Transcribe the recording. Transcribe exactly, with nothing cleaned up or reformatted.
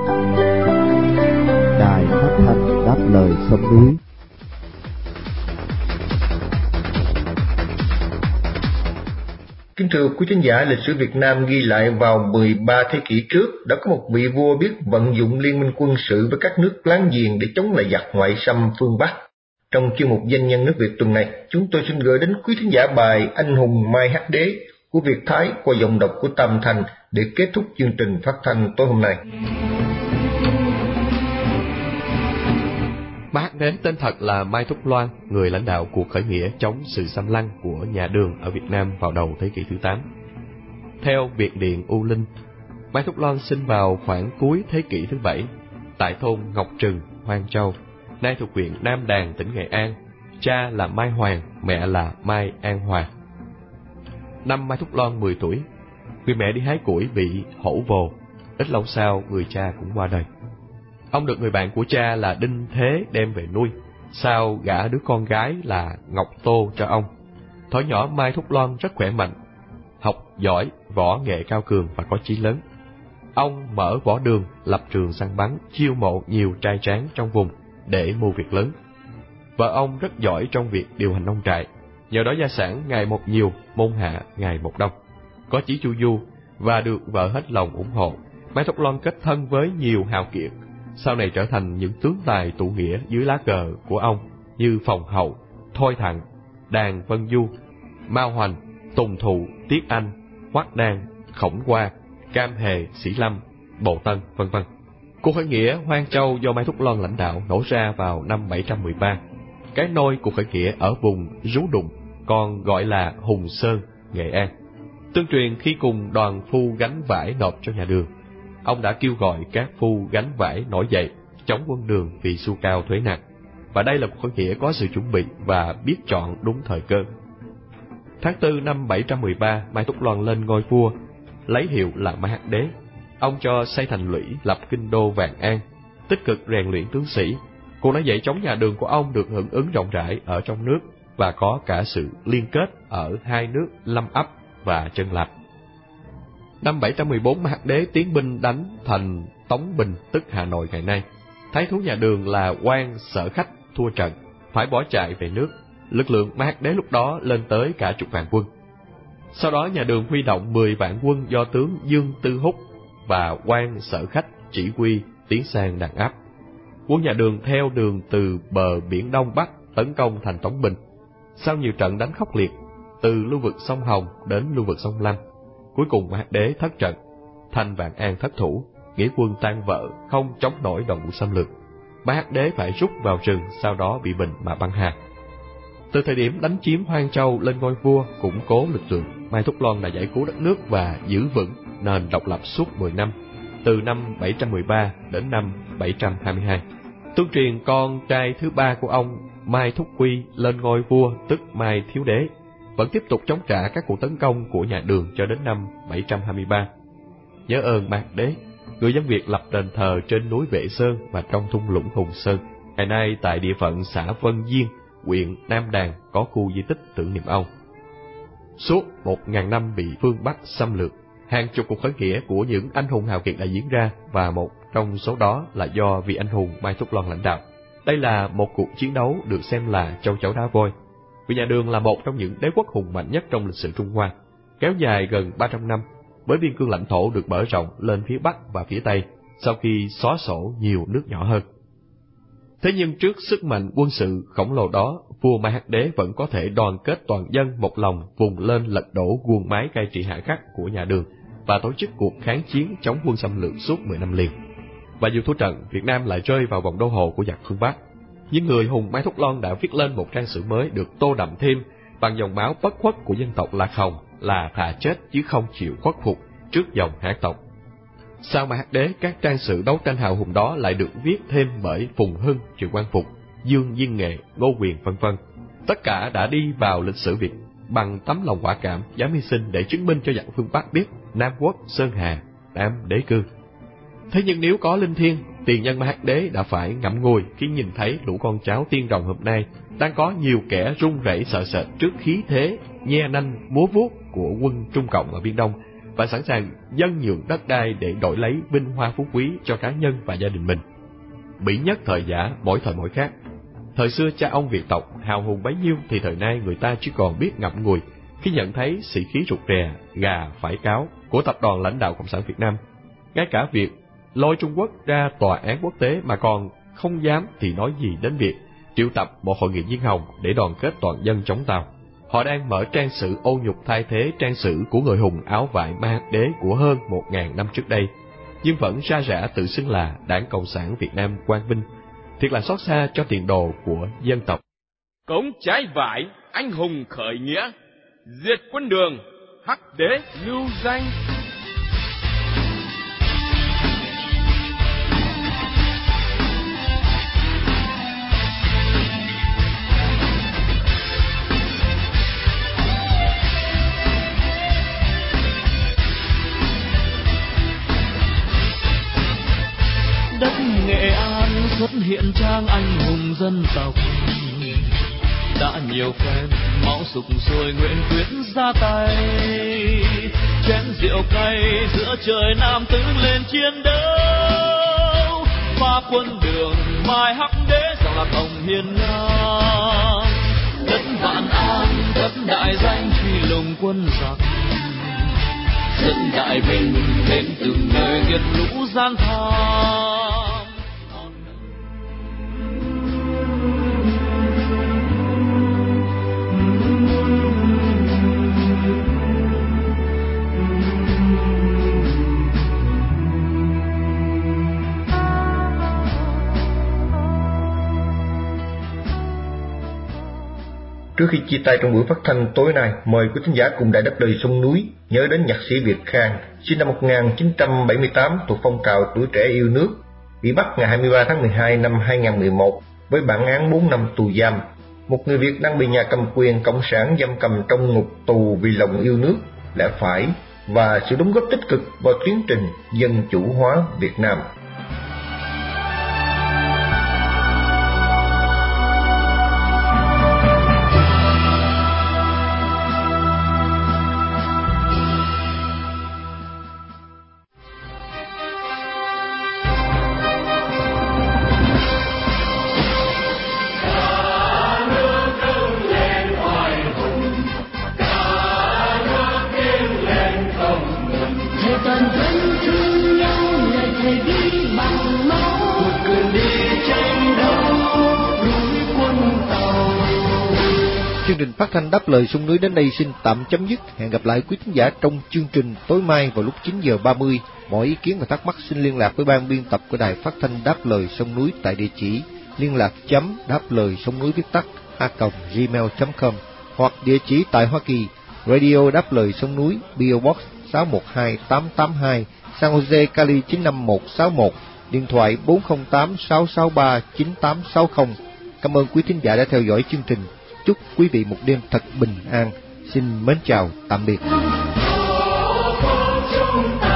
Đài Phát thanh Đáp Lời Sông Núi. Kính thưa quý khán giả, lịch sử Việt Nam ghi lại vào mười ba thế kỷ trước đã có một vị vua biết vận dụng liên minh quân sự với các nước láng giềng để chống lại giặc ngoại xâm phương Bắc. Trong chuyên mục Danh nhân nước Việt tuần này, chúng tôi xin gửi đến quý khán giả bài Anh hùng Mai Hắc Đế của Việt Thái qua giọng đọc của Tam Thành để kết thúc chương trình phát thanh tối hôm nay. Mai Hắc Đế tên thật là Mai Thúc Loan, người lãnh đạo cuộc khởi nghĩa chống sự xâm lăng của nhà Đường ở Việt Nam vào đầu thế kỷ thứ tám. Theo Việt Điện U Linh, Mai Thúc Loan sinh vào khoảng cuối thế kỷ thứ bảy tại thôn Ngọc Trừng, Hoang Châu, nay thuộc huyện Nam Đàn, tỉnh Nghệ An. Cha là Mai Hoàng, mẹ là Mai An Hòa. Năm Mai Thúc Loan mười tuổi, người mẹ đi hái củi bị hổ vồ. Ít lâu sau, người cha cũng qua đời. Ông được người bạn của cha là Đinh Thế đem về nuôi, sau gả đứa con gái là Ngọc Tô cho ông. Thuở nhỏ Mai Thúc Loan rất khỏe mạnh, học giỏi, võ nghệ cao cường và có chí lớn. Ông mở võ đường, lập trường săn bắn, chiêu mộ nhiều trai tráng trong vùng để mưu việc lớn. Vợ ông rất giỏi trong việc điều hành nông trại, nhờ đó gia sản ngày một nhiều, môn hạ ngày một đông. Có chí chu du và được vợ hết lòng ủng hộ, Mai Thúc Loan kết thân với nhiều hào kiệt, sau này trở thành những tướng tài tụ nghĩa dưới lá cờ của ông như Phòng Hậu, Thôi Thặng, Đàn Vân Du, Mao Hoành, Tùng Thụ, Tiết Anh, Hoắc Đan, Khổng Hoa, Cam Hề, Sĩ Lâm, Bồ Tân, vân vân. Cuộc khởi nghĩa Hoang Châu do Mai Thúc Loan lãnh đạo nổ ra vào năm bảy trăm mười ba. Cái nôi cuộc khởi nghĩa ở vùng Rú Đụng, còn gọi là Hùng Sơn, Nghệ An. Tương truyền khi cùng đoàn phu gánh vải nộp cho nhà Đường, ông đã kêu gọi các phu gánh vải nổi dậy chống quân Đường vì xu cao thuế nặng, và đây là một khởi nghĩa có sự chuẩn bị và biết chọn đúng thời cơ. Tháng tư năm bảy trăm mười ba, Mai Thúc Loan lên ngôi vua, lấy hiệu là Mai Hắc Đế. Ông cho xây thành lũy, lập kinh đô Vạn An, tích cực rèn luyện tướng sĩ. Cuộc nổi dậy chống nhà Đường của ông được hưởng ứng rộng rãi ở trong nước và có cả sự liên kết ở hai nước Lâm Ấp và Chân Lạp. Năm bảy trăm mười bốn, Mai Hắc Đế tiến binh đánh thành Tống Bình, tức Hà Nội ngày nay. Thái thú nhà Đường là Quan Sở Khách thua trận, phải bỏ chạy về nước. Lực lượng Mai Hắc Đế lúc đó lên tới cả chục vạn quân. Sau đó nhà Đường huy động mười vạn quân do tướng Dương Tư Húc và Quan Sở Khách chỉ huy tiến sang đàn áp. Quân nhà Đường theo đường từ bờ biển Đông Bắc tấn công thành Tống Bình. Sau nhiều trận đánh khốc liệt, từ lưu vực sông Hồng đến lưu vực sông Lăng, cuối cùng Mai Hắc Đế thất trận, thành Vạn An thất thủ, nghĩa quân tan vỡ, không chống nổi đòn quân xâm lược. Mai Hắc Đế phải rút vào rừng, sau đó bị bệnh mà băng hà. Từ thời điểm đánh chiếm Hoang Châu lên ngôi vua, củng cố lực lượng, Mai Thúc Loan đã giải cứu đất nước và giữ vững nền độc lập suốt mười năm, từ năm bảy trăm mười ba đến năm bảy trăm hai mươi hai. Tương truyền con trai thứ ba của ông, Mai Thúc Quy, lên ngôi vua tức Mai Thiếu Đế, vẫn tiếp tục chống trả các cuộc tấn công của nhà Đường cho đến năm bảy trăm hai mươi ba. Nhớ ơn Mai Hắc Đế, người dân Việt lập đền thờ trên núi Vệ Sơn và trong thung lũng Hùng Sơn. Ngày nay tại địa phận xã Vân Diên, huyện Nam Đàn có khu di tích tưởng niệm ông. Suốt một ngàn năm bị phương Bắc xâm lược, hàng chục cuộc khởi nghĩa của những anh hùng hào kiệt đã diễn ra, và một trong số đó là do vị anh hùng Mai Thúc Loan lãnh đạo. Đây là một cuộc chiến đấu được xem là châu chấu đá voi. Vì nhà Đường là một trong những đế quốc hùng mạnh nhất trong lịch sử Trung Hoa, kéo dài gần ba trăm năm, với biên cương lãnh thổ được mở rộng lên phía Bắc và phía Tây, sau khi xóa sổ nhiều nước nhỏ hơn. Thế nhưng trước sức mạnh quân sự khổng lồ đó, vua Mai Hắc Đế vẫn có thể đoàn kết toàn dân một lòng vùng lên lật đổ guồng máy cai trị hạ khắc của nhà Đường và tổ chức cuộc kháng chiến chống quân xâm lược suốt mười năm liền. Và dù thua trận, Việt Nam lại rơi vào vòng đô hộ của giặc phương Bắc. Nhưng người hùng Mai Thúc Loan đã viết lên một trang sử mới được tô đậm thêm bằng dòng máu bất khuất của dân tộc Lạc Hồng, là thà chết chứ không chịu khuất phục trước dòng Hán tộc. Sau Mai Hắc Đế, các trang sử đấu tranh hào hùng đó lại được viết thêm bởi Phùng Hưng, Triệu Quang Phục, Dương Diên Nghệ, Ngô Quyền, vân vân. Tất cả đã đi vào lịch sử Việt bằng tấm lòng quả cảm, dám hy sinh để chứng minh cho giặc phương Bắc biết Nam Quốc, Sơn Hà, Nam đế cư. Thế nhưng nếu có linh thiêng, tiền nhân Mai Hắc Đế đã phải ngậm ngùi khi nhìn thấy lũ con cháu tiên rồng hôm nay đang có nhiều kẻ run rẩy sợ sệt trước khí thế nhe nanh múa vuốt của quân Trung Cộng ở Biên Đông, và sẵn sàng dâng nhượng đất đai để đổi lấy vinh hoa phú quý cho cá nhân và gia đình mình. Bỉ nhất thời giả, mỗi thời mỗi khác. Thời xưa cha ông Việt tộc hào hùng bấy nhiêu thì thời nay người ta chỉ còn biết ngậm ngùi khi nhận thấy sĩ khí rụt rè, gà phải cáo của tập đoàn lãnh đạo Cộng sản Việt Nam. Ngay cả việc lôi Trung Quốc ra tòa án quốc tế mà còn không dám thì nói gì đến việc triệu tập một hội nghị diên hồng để đoàn kết toàn dân chống Tàu. Họ đang mở trang sử ô nhục thay thế trang sử của người hùng áo vải ma hắc đế của hơn một ngàn năm trước đây, nhưng vẫn ra rã tự xưng là Đảng Cộng sản Việt Nam quang vinh. Thiệt là xót xa cho tiền đồ của dân tộc. Cống trái vải, anh hùng khởi nghĩa, diệt quân Đường, hắc đế lưu danh. Đất Nghệ An xuất hiện trang anh hùng dân tộc, đã nhiều phen máu sục sôi nguyện quyết ra tay, chén rượu cay giữa trời Nam Tử lên chiến đấu, phá quân Đường mai hắc đế dòng là tổng hiền ngang. Đất Vạn An đất đại danh truy lùng quân giặc, dẫn đại binh đến từng nơi nghiệt lũ gian tham. Trước khi chia tay trong buổi phát thanh tối nay, mời quý thính giả cùng Đài Đáp Lời Sông Núi nhớ đến nhạc sĩ Việt Khang, sinh năm một nghìn chín trăm bảy mươi tám, thuộc phong trào tuổi trẻ yêu nước, bị bắt ngày hai mươi ba tháng mười hai năm hai nghìn không trăm mười một với bản án bốn năm tù giam. Một người Việt đang bị nhà cầm quyền cộng sản giam cầm trong ngục tù vì lòng yêu nước, lẽ phải và sự đóng góp tích cực vào tiến trình dân chủ hóa Việt Nam. Chương trình phát thanh Đáp Lời Sông Núi đến đây xin tạm chấm dứt. Hẹn gặp lại quý thính giả trong chương trình tối mai vào lúc chín giờ ba mươi. Mọi ý kiến và thắc mắc xin liên lạc với ban biên tập của Đài Phát thanh Đáp Lời Sông Núi tại địa chỉ liên lạc chấm đáp lời sông núi viết tắt a còng gmail chấm com hoặc địa chỉ tại Hoa Kỳ, Radio Đáp Lời Sông Núi, pê ô Box sáu một hai tám tám hai, San Jose, Cali chín năm một sáu một, điện thoại bốn không tám sáu sáu ba chín tám sáu không. Cảm ơn quý thính giả đã theo dõi chương trình. Chúc quý vị một đêm thật bình an. Xin mến chào, tạm biệt.